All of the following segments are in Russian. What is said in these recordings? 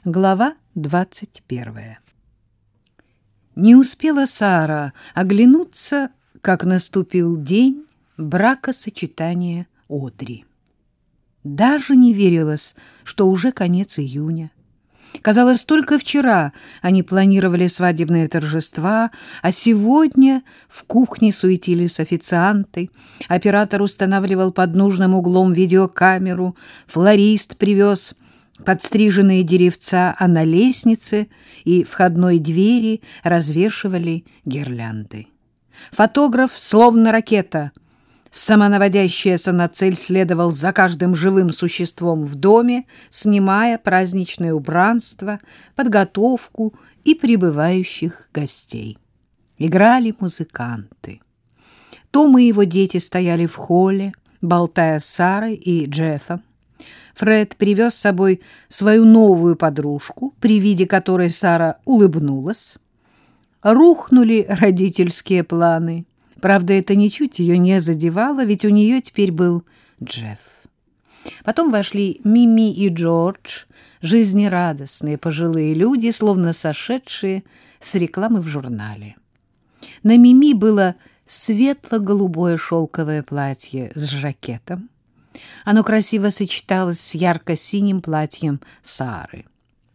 Глава 21. Не успела Сара оглянуться, как наступил день бракосочетания Одри. Даже не верилось, что уже конец июня. Казалось, только вчера они планировали свадебные торжества, а сегодня в кухне суетились официанты, оператор устанавливал под нужным углом видеокамеру, флорист привез подстриженные деревца, а на лестнице и входной двери развешивали гирлянды. Фотограф, словно ракета, самонаводящаяся на цель, следовал за каждым живым существом в доме, снимая праздничное убранство, подготовку и прибывающих гостей. Играли музыканты. Том и его дети стояли в холле, болтая с Сарой и Джеффом. Фред привез с собой свою новую подружку, при виде которой Сара улыбнулась. Рухнули родительские планы. Правда, это ничуть ее не задевало, ведь у нее теперь был Джефф. Потом вошли Мими и Джордж, жизнерадостные пожилые люди, словно сошедшие с рекламы в журнале. На Мими было светло-голубое шелковое платье с жакетом. Оно красиво сочеталось с ярко-синим платьем Сары.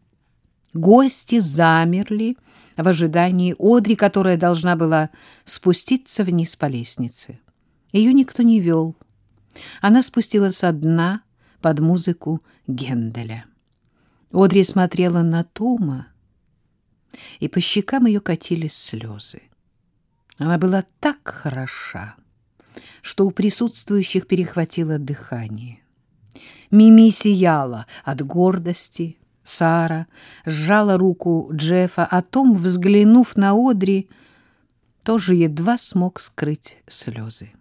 Гости замерли в ожидании Одри, которая должна была спуститься вниз по лестнице. Ее никто не вел. Она спустилась одна под музыку Генделя. Одри смотрела на Тома, и по щекам ее катились слезы. Она была так хороша, что у присутствующих перехватило дыхание. Мими сияла от гордости. Сара сжала руку Джеффа, а Том, взглянув на Одри, тоже едва смог скрыть слезы.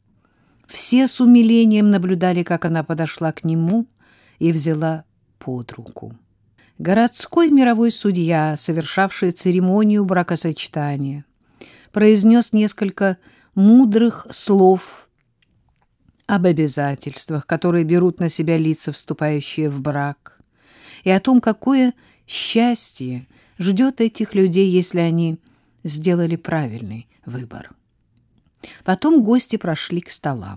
Все с умилением наблюдали, как она подошла к нему и взяла под руку. Городской мировой судья, совершавший церемонию бракосочетания, произнес несколько мудрых слов об обязательствах, которые берут на себя лица, вступающие в брак, и о том, какое счастье ждет этих людей, если они сделали правильный выбор. Потом гости прошли к столам.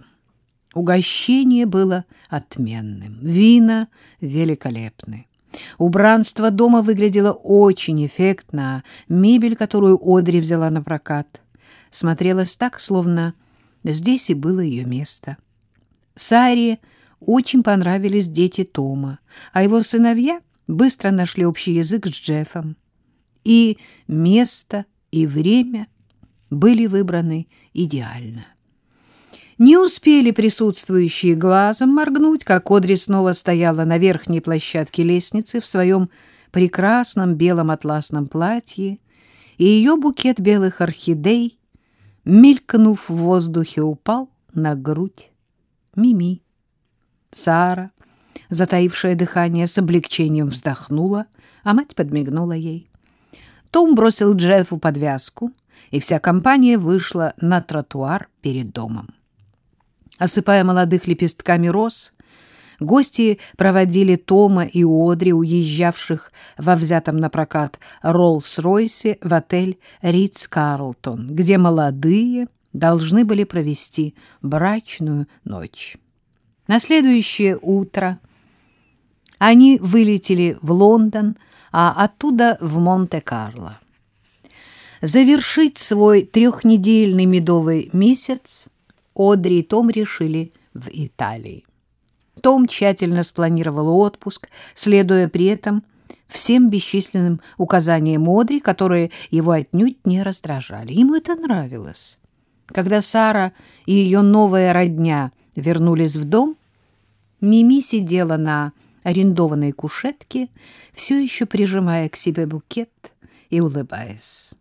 Угощение было отменным, вина великолепны. Убранство дома выглядело очень эффектно, а мебель, которую Одри взяла на прокат, смотрелась так, словно здесь и было ее место. Саре очень понравились дети Тома, а его сыновья быстро нашли общий язык с Джеффом. И место, и время были выбраны идеально. Не успели присутствующие глазом моргнуть, как Одри снова стояла на верхней площадке лестницы в своем прекрасном белом атласном платье, и ее букет белых орхидей, мелькнув в воздухе, упал на грудь Мими. Сара, затаившая дыхание, с облегчением вздохнула, а мать подмигнула ей. Том бросил Джеффу подвязку, и вся компания вышла на тротуар перед домом. Осыпая молодых лепестками роз, гости проводили Тома и Одри, уезжавших во взятом на прокат Роллс-Ройсе, в отель Ритц-Карлтон, где молодые должны были провести брачную ночь. На следующее утро они вылетели в Лондон, а оттуда в Монте-Карло. Завершить свой 3-недельный медовый месяц Одри и Том решили в Италии. Том тщательно спланировал отпуск, следуя при этом всем бесчисленным указаниям Одри, которые его отнюдь не раздражали. Ему это нравилось. Когда Сара и ее новая родня вернулись в дом, Мими сидела на арендованной кушетке, все еще прижимая к себе букет и улыбаясь.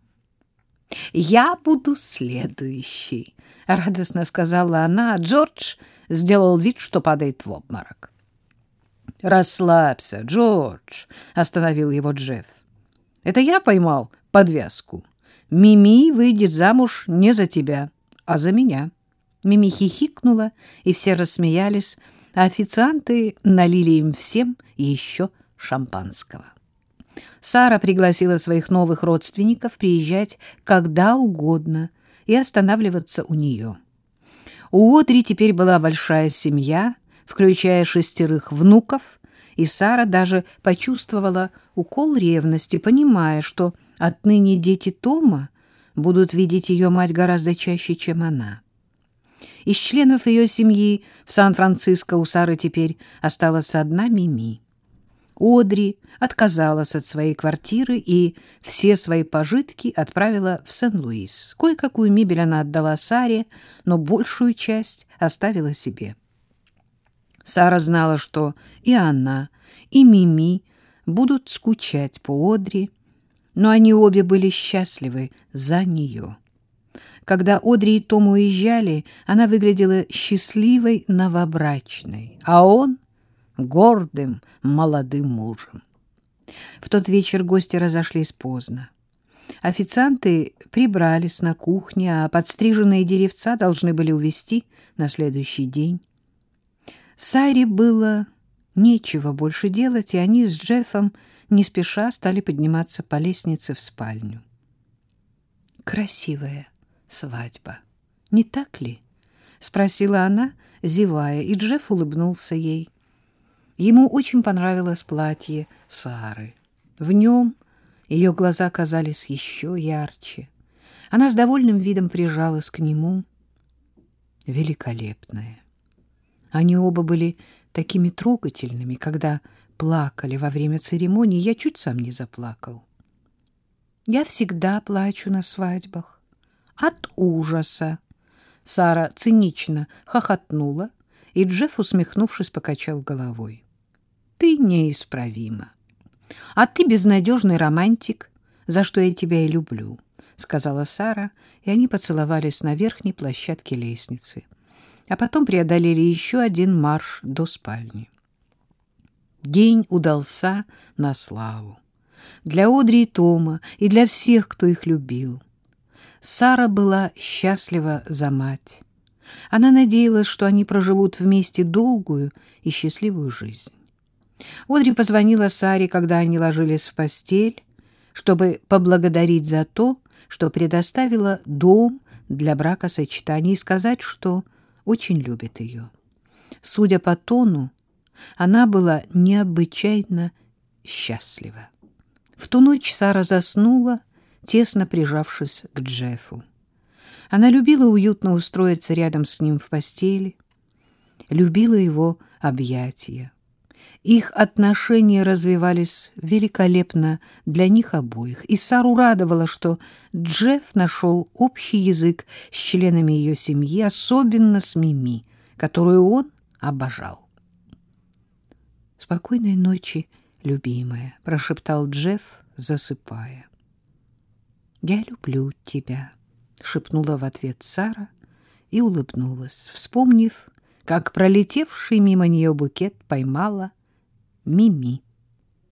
«Я буду следующей», — радостно сказала она, а Джордж сделал вид, что падает в обморок. «Расслабься, Джордж», — остановил его Джефф. «Это я поймал подвязку. Мими выйдет замуж не за тебя, а за меня». Мими хихикнула, и все рассмеялись, а официанты налили им всем еще шампанского. Сара пригласила своих новых родственников приезжать когда угодно и останавливаться у нее. У Одри теперь была большая семья, включая 6 внуков, и Сара даже почувствовала укол ревности, понимая, что отныне дети Тома будут видеть ее мать гораздо чаще, чем она. Из членов ее семьи в Сан-Франциско у Сары теперь осталась одна Мими. Одри отказалась от своей квартиры и все свои пожитки отправила в Сен-Луис. Кое-какую мебель она отдала Саре, но большую часть оставила себе. Сара знала, что и она, и Мими будут скучать по Одри, но они обе были счастливы за нее. Когда Одри и Том уезжали, она выглядела счастливой новобрачной, а он — гордым молодым мужем. В тот вечер гости разошлись поздно. Официанты прибрались на кухне, а подстриженные деревца должны были увезти на следующий день. Саре было нечего больше делать, и они с Джеффом не спеша стали подниматься по лестнице в спальню. «Красивая свадьба, не так ли?» — спросила она, зевая, и Джефф улыбнулся ей. Ему очень понравилось платье Сары. В нем ее глаза казались еще ярче. Она с довольным видом прижалась к нему. Великолепная. Они оба были такими трогательными, когда плакали во время церемонии. Я чуть сам не заплакал. Я всегда плачу на свадьбах. От ужаса. Сара цинично хохотнула, и Джефф, усмехнувшись, покачал головой. Ты неисправима. А ты безнадежный романтик, за что я тебя и люблю, — сказала Сара, и они поцеловались на верхней площадке лестницы, а потом преодолели еще один марш до спальни. День удался на славу. Для Одри и Тома, и для всех, кто их любил. Сара была счастлива за мать. Она надеялась, что они проживут вместе долгую и счастливую жизнь. Одри позвонила Саре, когда они ложились в постель, чтобы поблагодарить за то, что предоставила дом для бракосочетания, и сказать, что очень любит ее. Судя по тону, она была необычайно счастлива. В ту ночь Сара заснула, тесно прижавшись к Джеффу. Она любила уютно устроиться рядом с ним в постели, любила его объятия. Их отношения развивались великолепно для них обоих, и Сару радовало, что Джефф нашел общий язык с членами ее семьи, особенно с Мими, которую он обожал. «Спокойной ночи, любимая», — прошептал Джефф, засыпая. «Я люблю тебя», — шепнула в ответ Сара и улыбнулась, вспомнив, как пролетевший мимо нее букет поймала Мими.